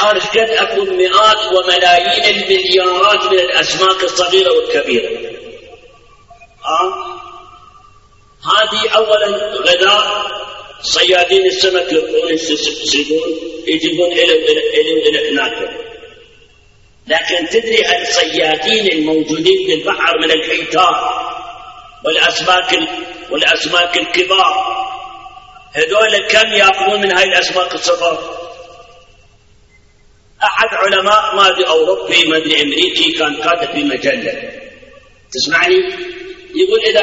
البحر قد أكون مئات وملايين المليارات من الأسماك الصغيرة والكبيرة. هذه أولا غذاء صيادين السمك يجيبون إلى ناكل. لكن تدري الصيادين الموجودين في البحر من الحيتان والأسماك الكبار هذول كم يأكلون من هاي الأسماك الصغار؟ أحد علماء ما أدري أوروبي ما أدري أمريكي كان كاتب في مجلة، تسمعني؟ يقول إذا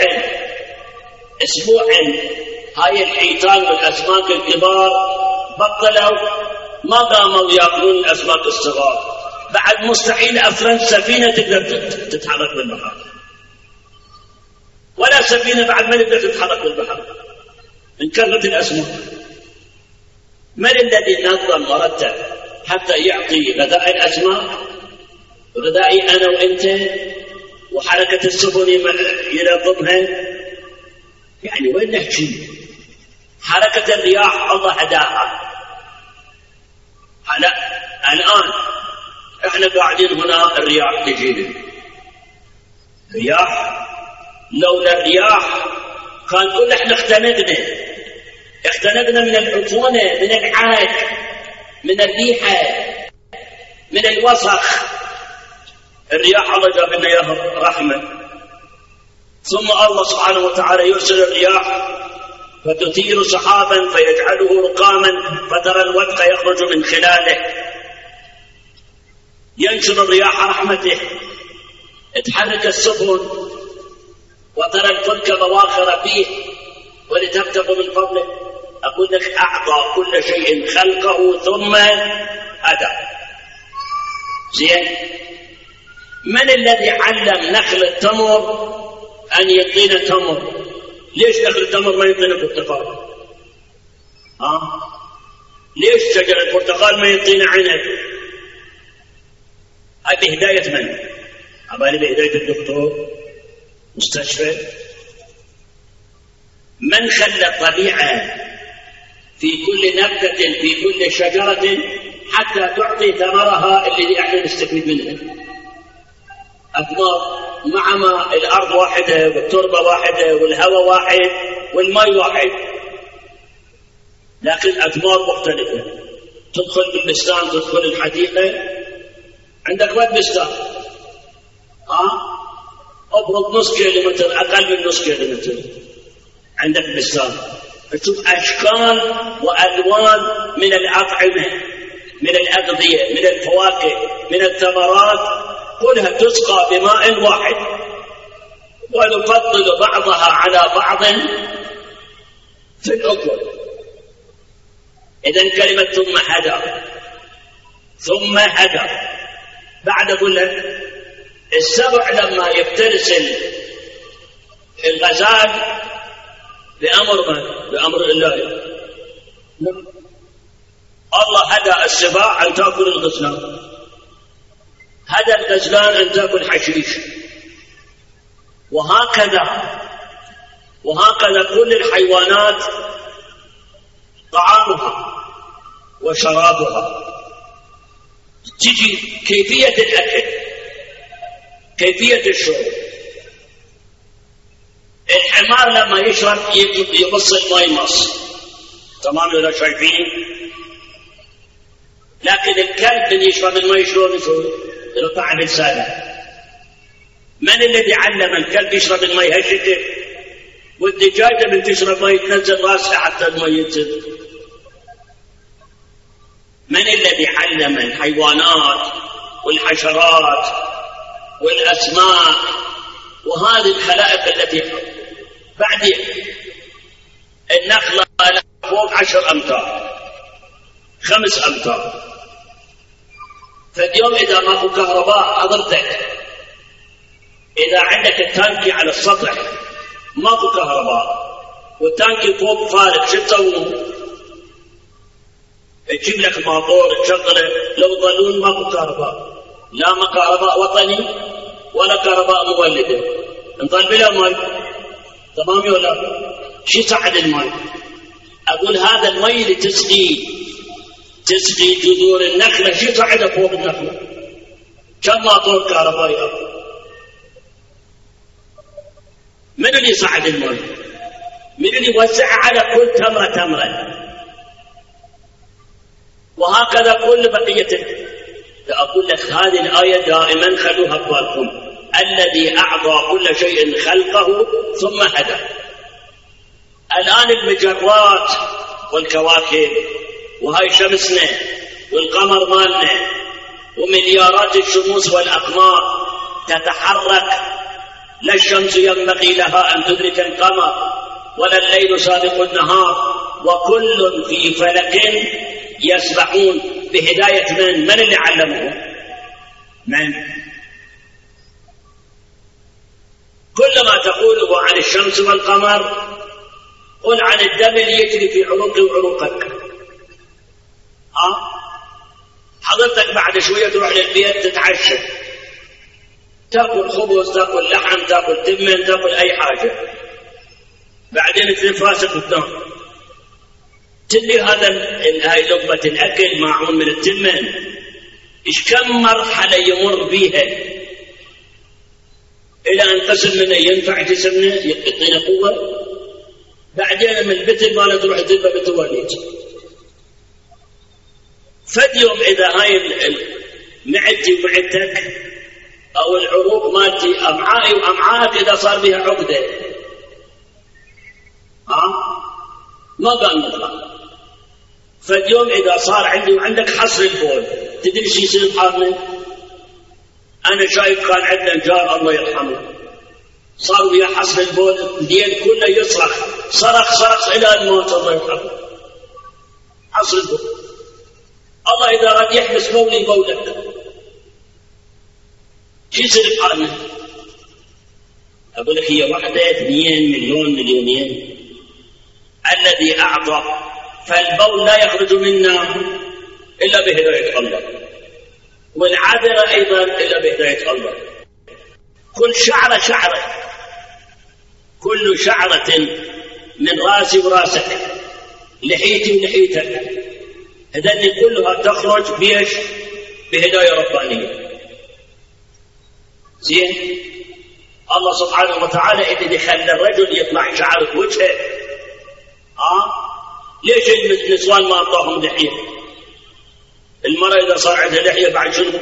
أسبوعين هاي الحيتان والأسماك الكبار بطلوا ما قاموا يأكلون الأسماك الصغار، بعد مستحيل أفرن سفينة تقدر تتحرك بالبحر، ولا سفينة بعد ما تقدر تتحرك بالبحر من كثرة الأسماك. من الذي نظم مرتب حتى يعطي غذاء الأسماك، غذائي أنا وأنت، وحركة السفن ينظمها؟ يعني وين نحكي؟ حركة الرياح الله هداها. الآن احنا قاعدين هنا الرياح تجينا، رياح، لولا الرياح كان كل احنا اختنقنا من العفونة، من العاد، من الريحة، من الوسخ. الرياح الله جاب لنا اياها رحمة. ثم الله سبحانه وتعالى يرسل الرياح فتثير سحابا فيجعله رقاما فترى الودق يخرج من خلاله، ينشر الرياح رحمته، تحرك السفن وترى الفلك بواخر فيه ولتبتغوا من فضله. أقول لك أعطى كل شيء خلقه ثم هدى. زين؟ من الذي علم نخل التمر أن يعطينا تمر؟ ليش نخل التمر ما يعطينا برتقال؟ ليش شجر البرتقال ما يعطينا عنب؟ هذه بهداية من؟ أبالي بهداية الدكتور مستشفى؟ من خلى الطبيعة في كل نبتة في كل شجرة حتى تعطي ثمرها اللي احنا نستفيد منها؟ أثمار، مع ما الأرض واحدة والتربة واحدة والهواء واحد والماء واحد، لكن أثمار مختلفة. تدخل بالبستان، تدخل الحديقة، عندك واد بستان، أبرد نص كيلومتر، أقل من نص كيلومتر عندك بستان، تشوف أشكال وألوان من الأطعمة، من الأغذية، من الفواكه، من الثمرات، كلها تسقى بماء واحد، ونفضل بعضها على بعض في الأكل. إذن كلمة ثم هدى بعد أقول لك السبع لما يفترس الغزال بأمر الله، الله هدى السباع أن تأكل الغزلان، هدى الغزلان أن تأكل حشيش، وهكذا كل الحيوانات طعامها وشرابها. تجي كيفية الأكل، كيفية الشرب. الحمار لما يشرب يبص الماء مص، تمام ولا شايفين؟ لكن الكلب اللي يشرب الماء شلون يرفع بلسانه. من الذي علم الكلب يشرب الماء يهشته؟ والدجاجة من تشرب ماء تنزل راسها حتى الماء ينزل. من الذي علم الحيوانات والحشرات والأسماك وهذه الخلائق التي بعدين النخلة فوق 10 أمتار 5 أمتار. فاليوم إذا ماكو كهرباء حضرتك، إذا عندك التانكي على السطح ماكو كهرباء والتانكي فوق فارغ، شو تسوي؟ تجيب لك ماطور تشغله، لو ظلون ماكو كهرباء، لا كهرباء وطني ولا كهرباء مولده، نظل بلا ماء. تمام ولا؟ شو يساعد الماء؟ أقول هذا الماء اللي تسقي جذور النخلة شي صعدة فوق النخلة كم موتور كهربائي. من اللي يصعد الماء؟ من اللي يوزع على كل تمرة؟ وهكذا كل بقية. أقول لك هذه الآية دائما خلوها ببالكم، الذي أعطى كل شيء خلقه ثم هدى. الآن المجرات والكواكب وهاي شمسنا والقمر مالنا ومليارات الشموس والأقمار تتحرك، لا الشمس ينبغي لها أن تدرك القمر ولا الليل سابق النهار، وكل في فلك يسبحون بهداية من اللي علمهم؟ من؟ كل ما تقوله عن الشمس والقمر قل عن الدم اللي يجري في عروقي وعروقك. حضرتك بعد شوية تروح للبيت تتعشى، تأكل خبز، تأكل لحم، تأكل تمن، تأكل أي حاجة، بعدين تلف راسك وتنام. تلي هاي لقمة الأكل معون من التمن إيش كم مرحلة يمر بيها إلى أن تصل منه ينفع جسمنا يعطينا قوة، بعدين من البتل ما تروح تذبح بتواليد. فد يوم إذا هاي معدتي ومعدتك أو العروق مالتي أمعائي وأمعائك إذا صار بها عقدة ما بقى نطلع. فاليوم إذا صار عندي وعندك حصر البول، تدري شو يصير بحالنا؟ أنا شايف كان عندنا جار الله يرحمه صار ويا حصر البول الليل كله يصرخ، صرخ إلى الموت الله يرحمه. حصر البول الله إذا راد يحبس بولي بولك شو يصير بحالنا؟ أقول لك هي واحدة 2 مليون مليونين. الذي أعطى، فالبول لا يخرج منا إلا بهداية الله، والعذرة أيضا إلا بهداية الله. كل شعرة كل شعرة من راسي وراسك، لحيتي ولحيتك، هذني كلها تخرج بيش بهداية ربانية. زين الله سبحانه وتعالى اللي خلى الرجل يطلع شعر وجهه. ليش النسوان ما أعطاهم لحية؟ المرأة إذا صار عندها لحية بعد شنو؟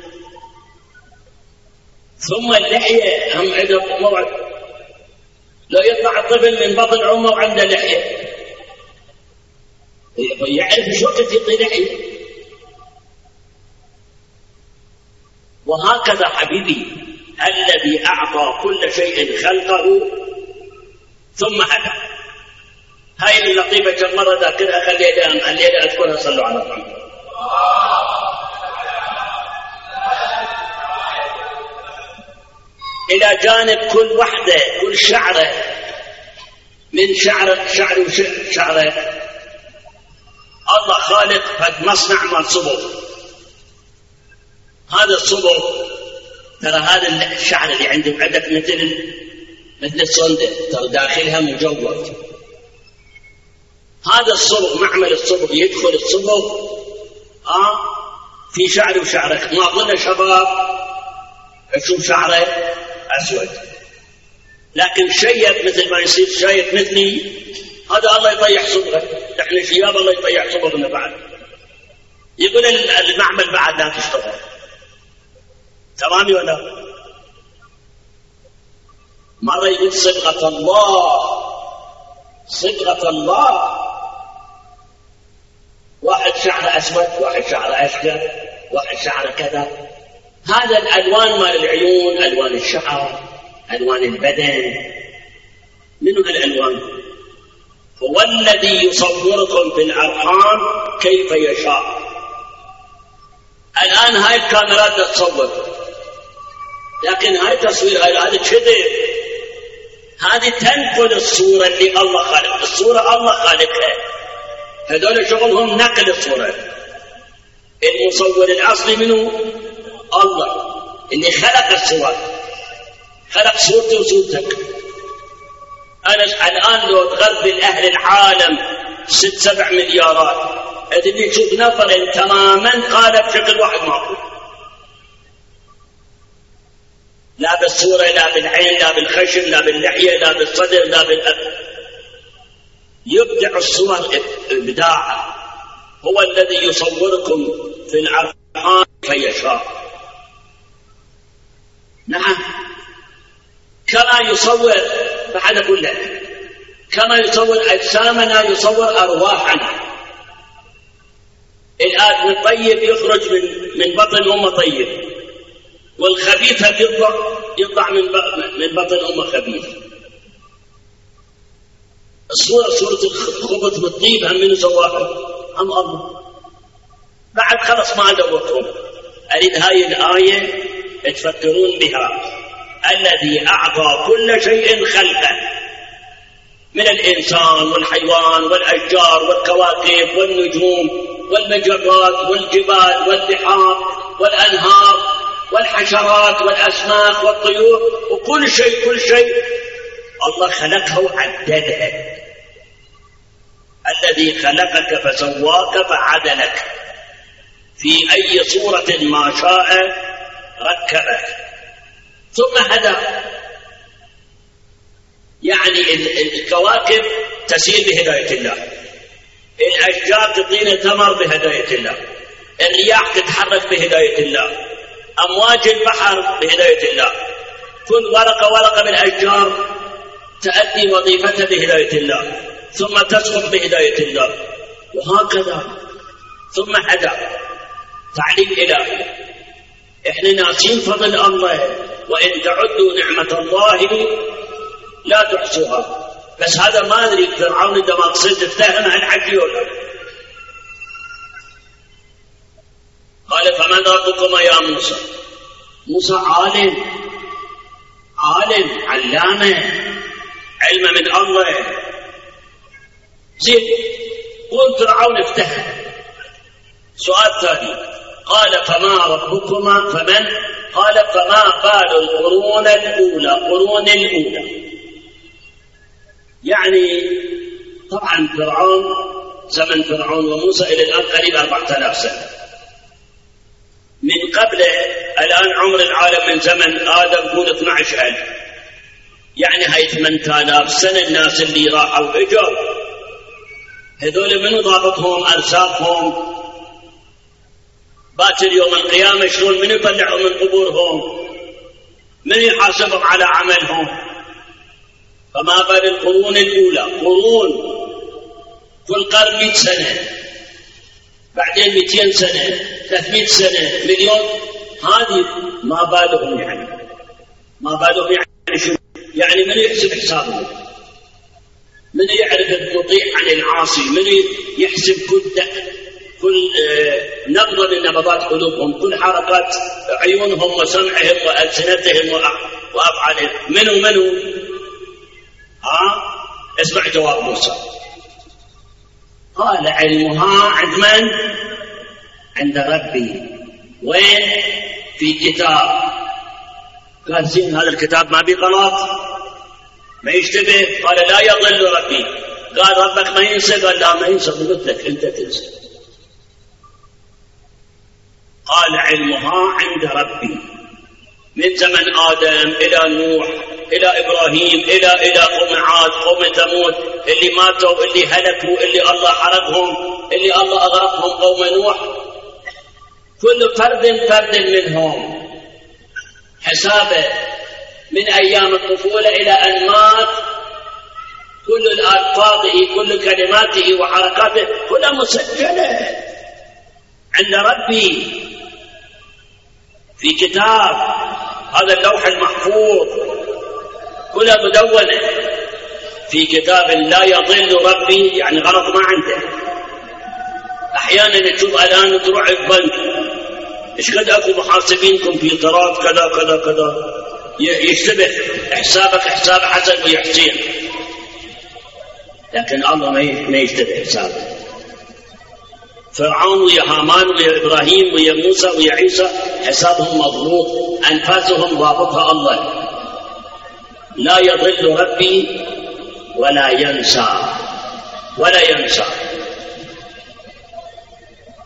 ثم اللحية هم عندها موعد، لا يطلع الطفل من بطن أمه وعنده لحية، يعرف شو وقت يعطي لحية. وهكذا حبيبي الذي أعطى كل شيء خلقه ثم هدى. هاي اللطيفة كم مرة ذاكرها، خليها أذكرها. صلوا على محمد. إلى جانب كل وحدة، كل شعرة من شعره الله خالق فد مصنع مال صبغ. هذا الصبغ ترى هذا الشعر اللي عندك مثل الصندة، ترى داخلها مجوف. هذا الصبغ، معمل الصبغ، يدخل الصبغ في شعري وشعرك. ما أظن شباب أشوف شعره أسود، لكن شيب مثل ما يصير شيب مثلي، هذا الله يطيح صبغه. نحن شياب الله يطيح صبغنا بعد. يقول المعمل بعد لا تشتغل. تمام ولا؟ مرة يقول صبغة الله، واحد شعره أسود، واحد شعره أشقر، واحد شعره كذا. هذا الألوان مال العيون، ألوان الشعر، ألوان البدن. منو هالألوان؟ هو الذي يصوركم في الأرحام كيف يشاء. الآن هاي الكاميرات تصور، لكن هاي تصوير هذا كذب. هذه تنقل الصورة اللي الله خالق. الصورة الله خالقها، هذول شغلهم نقل الصورة. المصور الأصلي منه الله اللي خلق الصور، خلق صورتي وصورتك. أنا الآن لو تغرب أهل العالم 6-7 مليارات، اللي تشوف نفر تماما قال بشكل واحد معقول، لا بالصورة لا بالعين لا بالخشم لا باللحية لا بالصدر لا بالأذن، يبدع الصور إبداعا، هو الذي يصوركم في الأرحام فيشاء. نعم، كما يصور بعد كل كما يصور أجسامنا يصور أرواحنا. الآدم الطيب يخرج من بطن أمه طيب، والخبيث يطلع من بطن أمه خبيث. صورة الخبث والطيب هم من سواها هم الله. بعد خلص ما دوتهم. أريد هاي الآية تفكرون بها. الذي أعطى كل شيء خلقه من الإنسان والحيوان والأشجار والكواكب والنجوم والمجرات والجبال والبحار والأنهار والحشرات والأسماك والطيور وكل شيء الله خلقه وعددها. الذي خلقك فسواك فعدلك في أي صورة ما شاء ركبك ثم هدى. يعني الكواكب تسير بهداية الله، الأشجار تعطينا ثمر بهداية الله، الرياح تتحرك بهداية الله، أمواج البحر بهداية الله، كل ورقة من الأشجار تأدي وظيفتها بهداية الله ثم تسقط بهداية الله، وهكذا ثم هدى. تعليم إلهي. إحنا ناسين فضل الله، وإن تعدوا نعمة الله لا تحصوها. بس هذا ما أدري فرعون إذا ما قصد افتهم عن حجي ولا. قال فمن ربكما يا موسى؟ موسى عالم علامة، علم من الله. زين قل فرعون افتهم. سؤال ثاني قال فما ربكما؟ فمن؟ قال فما بال القرون الأولى. يعني طبعا فرعون زمن فرعون وموسى إلى الآن قريب 4000 سنة. من قبل الآن عمر العالم من زمن آدم قول 12,000. يعني هاي 8000 سنة الناس اللي راحوا وإجوا هذول منو ضابطهم أرزاقهم؟ باكر يوم القيامة شلون من يطلعوا من قبورهم؟ من يحاسبهم على عملهم؟ فما بال القرون الأولى. قرون كل قرن 100 سنة، بعدين 200 سنة، 300 سنة، مليون. هذه ما بالهم يعني شو؟ يعني من يحسب حسابهم؟ من يعرف المطيع عن العاصي؟ من يحسب كل نبضة من نبضات قلوبهم، كل حركات عيونهم وسمعهم وألسنتهم وأفعالهم؟ منو؟ اسمع جواب موسى. قال علمها عند من؟ عند ربي. وين؟ في كتاب. قال زين هذا الكتاب ما بيه غلط، ما يشتبه. قال لا يضل ربي. قال ربك ما ينسى؟ قال لا ما ينسى، قلت لك انت تنسى. قال علمها عند ربي من زمن آدم إلى نوح إلى إبراهيم إلى قوم عاد قوم ثمود اللي ماتوا اللي هلكوا اللي الله حرقهم اللي الله أغرقهم قوم نوح. كل فرد منهم حسابه من أيام الطفولة إلى أن مات. كل الألفاظه كل كلماته وحركاته كلها مسجلة عند ربي في كتاب. هذا اللوح المحفوظ كلها مدونة في كتاب لا يضل ربي. يعني غلط ما عنده. أحيانا تشوف الآن تروح البنك إيش قد أكو محاسبين كمبيوترات كذا يشتبه حسابك حساب حسن ويحسين، لكن الله ما يشتبه حسابه. فرعون ويا هامان ويا إبراهيم ويا موسى ويا عيسى حسابهم مضبوط، أنفاسهم ضابطها الله. لا يضل ربي ولا ينسى.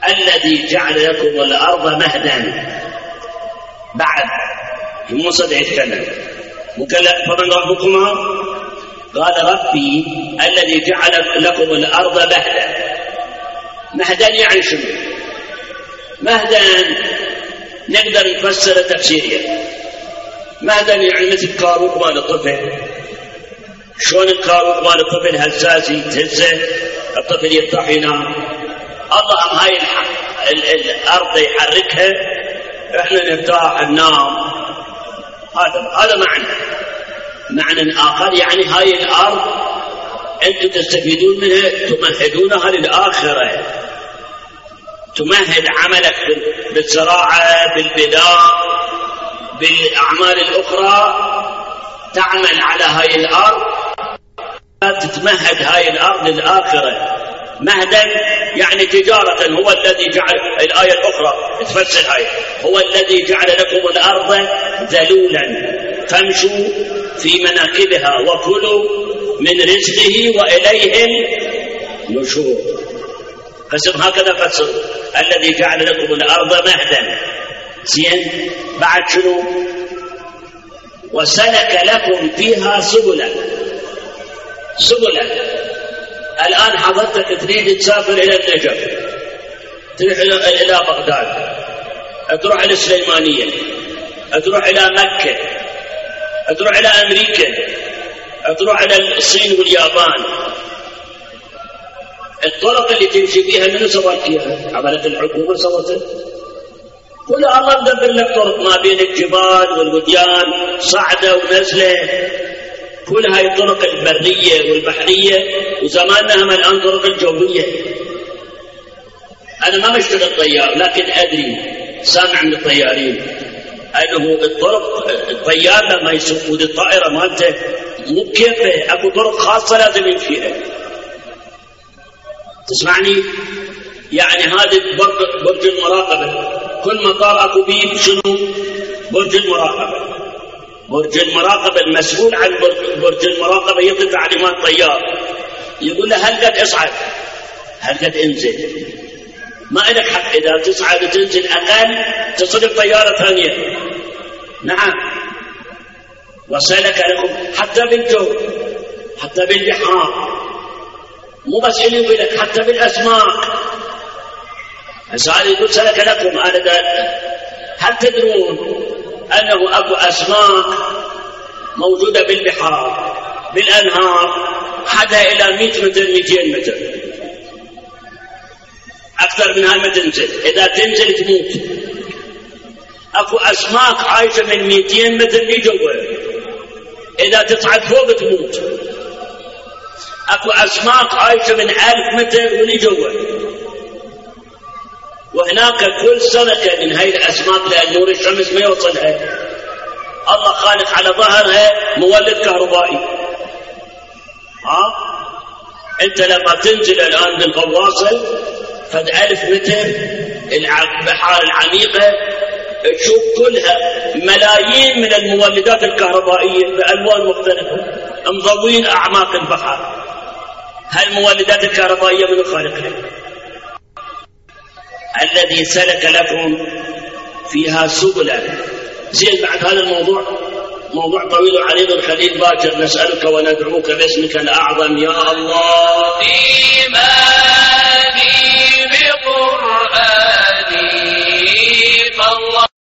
الذي جعل لكم الأرض مهدا. بعد موسى يتكلم فمن ربكما؟ قال ربي الذي جعل لكم الأرض مهدا. مهدا يعني شنو؟ مهدا نقدر نفسر تفسيريا. مهدا يعني مثل كاروك مال الطفل. شلون الكاروك مال الطفل هزازي تهزه الطفل يفتح ينام. الله هاي الأرض يحركها احنا نفتح ننام. هذا معنى آخر، يعني هاي الأرض أنتم تستفيدون منها تمهدونها للآخرة. تمهد عملك بالزراعة بالبناء بالأعمال الأخرى، تعمل على هاي الأرض، تتمهد هاي الأرض للآخرة. مهدا يعني تجارة. هو الذي جعل، الآية الأخرى تفسر هاي، هو الذي جعل لكم الأرض ذلولا فامشوا في مناكبها وكلوا من رزقه وإليه النشور. قسم هكذا فسر الذي جعل لكم الأرض مهدا. زين، بعد شنو؟ وسلك لكم فيها سبلا. الآن حضرتك تريد تسافر إلى النجف، تروح إلى بغداد، تروح إلى السليمانية، تروح إلى مكة، تروح إلى أمريكا، تروح إلى الصين واليابان. الطرق اللي تمشي فيها من سوت فيها؟ عملت الحكومة سوتها؟ كل الله مدبر لك طرق ما بين الجبال والوديان، صعدة ونزلة. كل هاي الطرق البرية والبحرية، وزماننا هم الآن طرق الجوية. أنا ما بشتغل طيار، لكن أدري سامع من الطيارين أنه الطيار لما يسوق الطائرة مالته مو بكيفه، أكو طرق خاصة لازم يمشيها. تسمعني؟ يعني هذا برج المراقبة، كل مطار أكو بيه شنو؟ برج المراقبة. برج المراقبة المسؤول عن برج المراقبة يعطي تعليمات طيار، يقول له هل قد اصعد، هل قد انزل. ما لك حق إذا تصعد وتنزل أقل تصرف طيارة ثانية. نعم، وسلك لكم حتى بالجو، حتى بالبحار، مو بس اللي يقول لك حتى بالأسماك. هذا يقول سلك لكم. هل تدرون أنه أكو أسماك موجودة بالبحار بالأنهار حتى إلى 100 متر 200 متر، أكثر منها ما تنزل. إذا تنزل تموت. أكو أسماك عايشة من 200 متر لجوا، إذا تصعد فوق تموت. أكو أسماك عايشة من 1000 متر ولجوا. وهناك كل سنة من هاي الأسماك لأن نور الشمس ما يوصلها، الله خالق على ظهرها مولد كهربائي. أنت لما تنزل الآن بالغواصة فد 1000 متر البحار العميقة تشوف كلها ملايين من المولدات الكهربائية بألوان مختلفة مضوين أعماق البحر. هالمولدات الكهربائية من خالقها. الذي سلك لكم فيها سبلا. زين، بعد هذا الموضوع موضوع طويل وعريض الخليل باكر، نسألك وندعوك باسمك الأعظم يا الله. إيماني بقرآني فالله